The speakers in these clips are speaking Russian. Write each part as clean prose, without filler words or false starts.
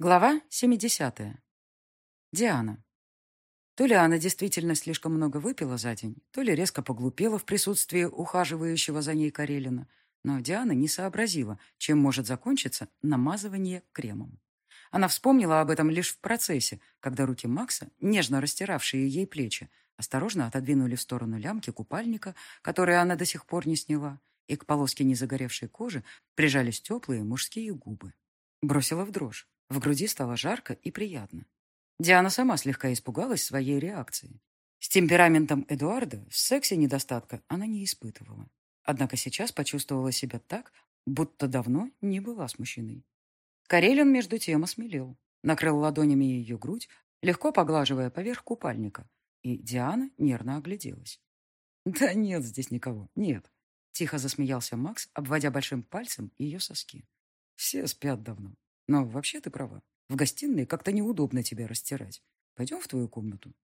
Глава 70. Диана. То ли она действительно слишком много выпила за день, то ли резко поглупела в присутствии ухаживающего за ней Карелина, но Диана не сообразила, чем может закончиться намазывание кремом. Она вспомнила об этом лишь в процессе, когда руки Макса, нежно растиравшие ей плечи, осторожно отодвинули в сторону лямки купальника, который она до сих пор не сняла, и к полоске незагоревшей кожи прижались теплые мужские губы. Бросила в дрожь. В груди стало жарко и приятно. Диана сама слегка испугалась своей реакции. С темпераментом Эдуарда в сексе недостатка она не испытывала. Однако сейчас почувствовала себя так, будто давно не была с мужчиной. Карелин между тем осмелел. Накрыл ладонями ее грудь, легко поглаживая поверх купальника. И Диана нервно огляделась. «Да нет здесь никого, нет», — тихо засмеялся Макс, обводя большим пальцем ее соски. «Все спят давно. Но вообще ты права. В гостиной как-то неудобно тебя растирать. Пойдем в твою комнату?»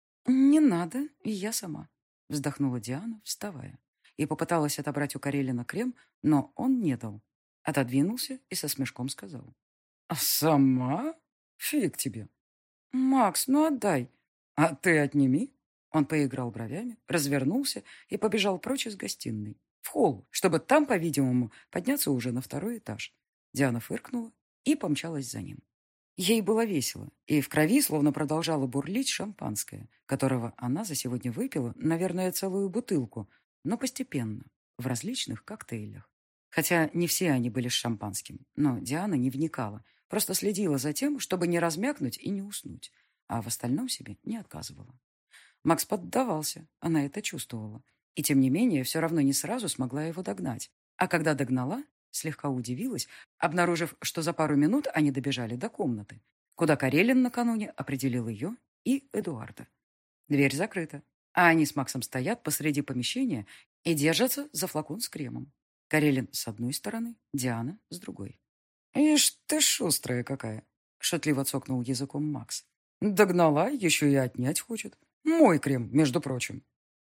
«Не надо, и я сама», — вздохнула Диана, вставая. И попыталась отобрать у Карелина крем, но он не дал. Отодвинулся и со смешком сказал. «А сама? Фиг тебе!» «Макс, ну отдай!» «А ты отними!» Он поиграл бровями, развернулся и побежал прочь из гостиной. В холл, чтобы там, по-видимому, подняться уже на второй этаж. Диана фыркнула и помчалась за ним. Ей было весело, и в крови словно продолжало бурлить шампанское, которого она за сегодня выпила, наверное, целую бутылку, но постепенно, в различных коктейлях. Хотя не все они были с шампанским, но Диана не вникала, просто следила за тем, чтобы не размякнуть и не уснуть, а в остальном себе не отказывала. Макс поддавался, она это чувствовала, и тем не менее все равно не сразу смогла его догнать. А когда догнала, слегка удивилась, обнаружив, что за пару минут они добежали до комнаты, куда Карелин накануне определил ее и Эдуарда. Дверь закрыта, а они с Максом стоят посреди помещения и держатся за флакон с кремом. Карелин с одной стороны, Диана с другой. «Ишь ты шустрая какая!» — шутливо цокнул языком Макс. «Догнала, еще и отнять хочет. Мой крем, между прочим».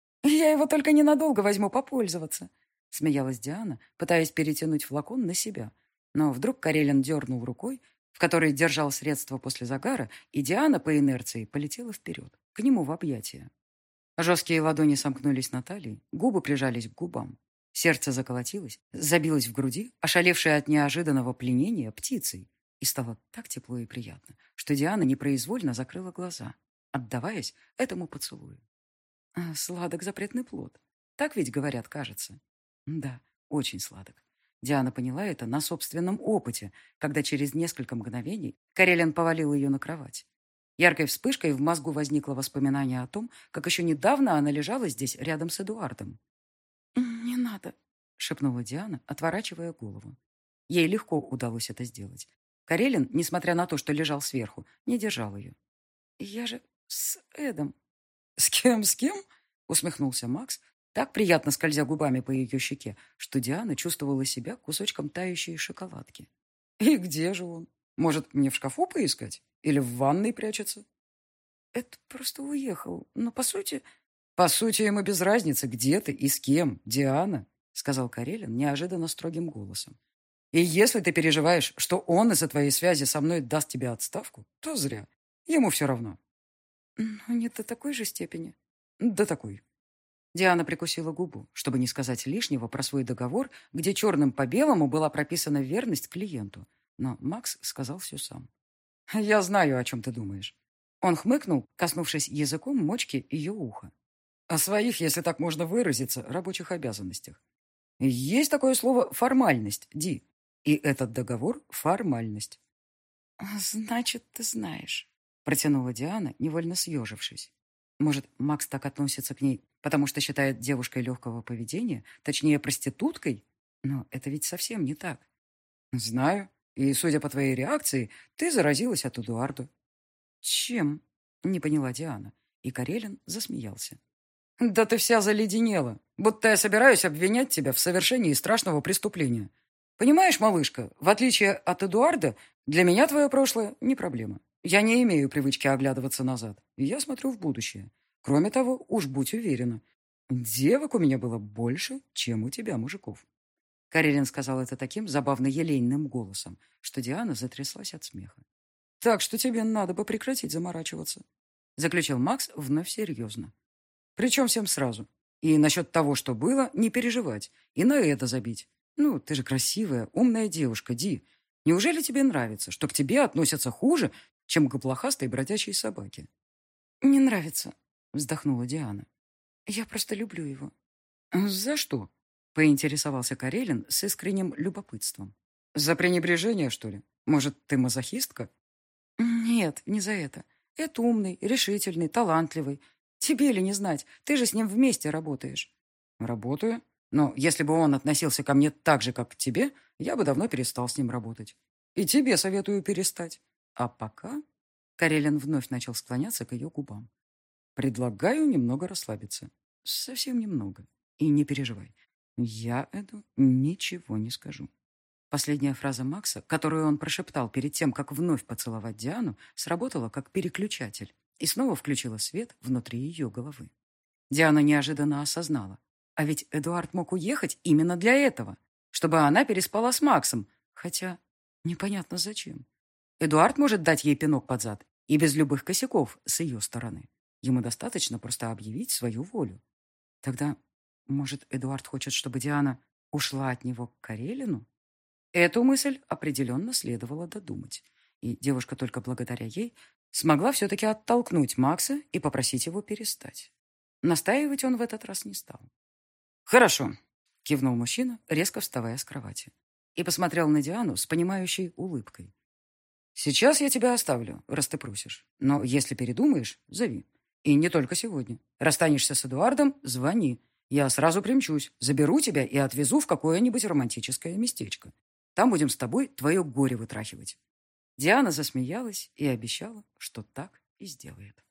«Я его только ненадолго возьму попользоваться», — смеялась Диана, пытаясь перетянуть флакон на себя. Но вдруг Карелин дернул рукой, в которой держал средство после загара, и Диана по инерции полетела вперед, к нему в объятия. Жесткие ладони сомкнулись на талии, губы прижались к губам. Сердце заколотилось, забилось в груди, ошалевшее от неожиданного пленения птицей. И стало так тепло и приятно, что Диана непроизвольно закрыла глаза, отдаваясь этому поцелую. Сладок запретный плод. Так ведь говорят, кажется. Да, очень сладок. Диана поняла это на собственном опыте, когда через несколько мгновений Карелин повалил ее на кровать. Яркой вспышкой в мозгу возникло воспоминание о том, как еще недавно она лежала здесь рядом с Эдуардом. «Не надо», — шепнула Диана, отворачивая голову. Ей легко удалось это сделать. Карелин, несмотря на то, что лежал сверху, не держал ее. «Я же с Эдом». С кем?» — усмехнулся Макс, так приятно скользя губами по ее щеке, что Диана чувствовала себя кусочком тающей шоколадки. «И где же он? Может, мне в шкафу поискать? Или в ванной прячется?» «Это просто уехал, но по сути...» «По сути, ему без разницы, где ты и с кем, Диана», — сказал Карелин неожиданно строгим голосом. «И если ты переживаешь, что он из-за твоей связи со мной даст тебе отставку, то зря. Ему все равно». «Но не до такой же степени». «До такой». Диана прикусила губу, чтобы не сказать лишнего про свой договор, где черным по белому была прописана верность клиенту. Но Макс сказал все сам. «Я знаю, о чем ты думаешь». Он хмыкнул, коснувшись языком мочки ее уха. «О своих, если так можно выразиться, рабочих обязанностях. Есть такое слово «формальность», Ди. И этот договор — формальность». «Значит, ты знаешь», — протянула Диана, невольно съежившись. Может, Макс так относится к ней, потому что считает девушкой легкого поведения, точнее, проституткой? Но это ведь совсем не так. «Знаю. И, судя по твоей реакции, ты заразилась от Эдуарда». «Чем?» — не поняла Диана. И Карелин засмеялся. «Да ты вся заледенела, будто я собираюсь обвинять тебя в совершении страшного преступления. Понимаешь, малышка, в отличие от Эдуарда, для меня твое прошлое не проблема. Я не имею привычки оглядываться назад, и я смотрю в будущее. Кроме того, уж будь уверена, девок у меня было больше, чем у тебя, мужиков». Карелин сказал это таким забавно елейным голосом, что Диана затряслась от смеха. Так что тебе надо бы прекратить заморачиваться», — заключил Макс вновь серьезно. «Причем всем сразу. И насчет того, что было, не переживать. И на это забить. Ну, ты же красивая, умная девушка, Ди. Неужели тебе нравится, что к тебе относятся хуже, чем к блохастой бродячей собаке?» «Не нравится», — вздохнула Диана. «Я просто люблю его». «За что?» — поинтересовался Карелин с искренним любопытством. «За пренебрежение, что ли? Может, ты мазохистка?» «Нет, не за это. Это умный, решительный, талантливый. Тебе ли не знать? Ты же с ним вместе работаешь». «Работаю. Но если бы он относился ко мне так же, как к тебе, я бы давно перестал с ним работать. И тебе советую перестать. А пока...» Карелин вновь начал склоняться к ее губам. «Предлагаю немного расслабиться. Совсем немного. И не переживай. Я Эду ничего не скажу». Последняя фраза Макса, которую он прошептал перед тем, как вновь поцеловать Диану, сработала как переключатель и снова включила свет внутри ее головы. Диана неожиданно осознала. А ведь Эдуард мог уехать именно для этого, чтобы она переспала с Максом, хотя непонятно зачем. Эдуард может дать ей пинок под зад и без любых косяков с ее стороны. Ему достаточно просто объявить свою волю. Тогда, может, Эдуард хочет, чтобы Диана ушла от него к Карелину? Эту мысль определенно следовало додумать, и девушка только благодаря ей смогла все-таки оттолкнуть Макса и попросить его перестать. Настаивать он в этот раз не стал. «Хорошо», — кивнул мужчина, резко вставая с кровати, и посмотрел на Диану с понимающей улыбкой. «Сейчас я тебя оставлю, раз ты просишь, но если передумаешь, зови. И не только сегодня. Расстанешься с Эдуардом, звони. Я сразу примчусь, заберу тебя и отвезу в какое-нибудь романтическое местечко. Там будем с тобой твое горе вытрахивать». Диана засмеялась и обещала, что так и сделает.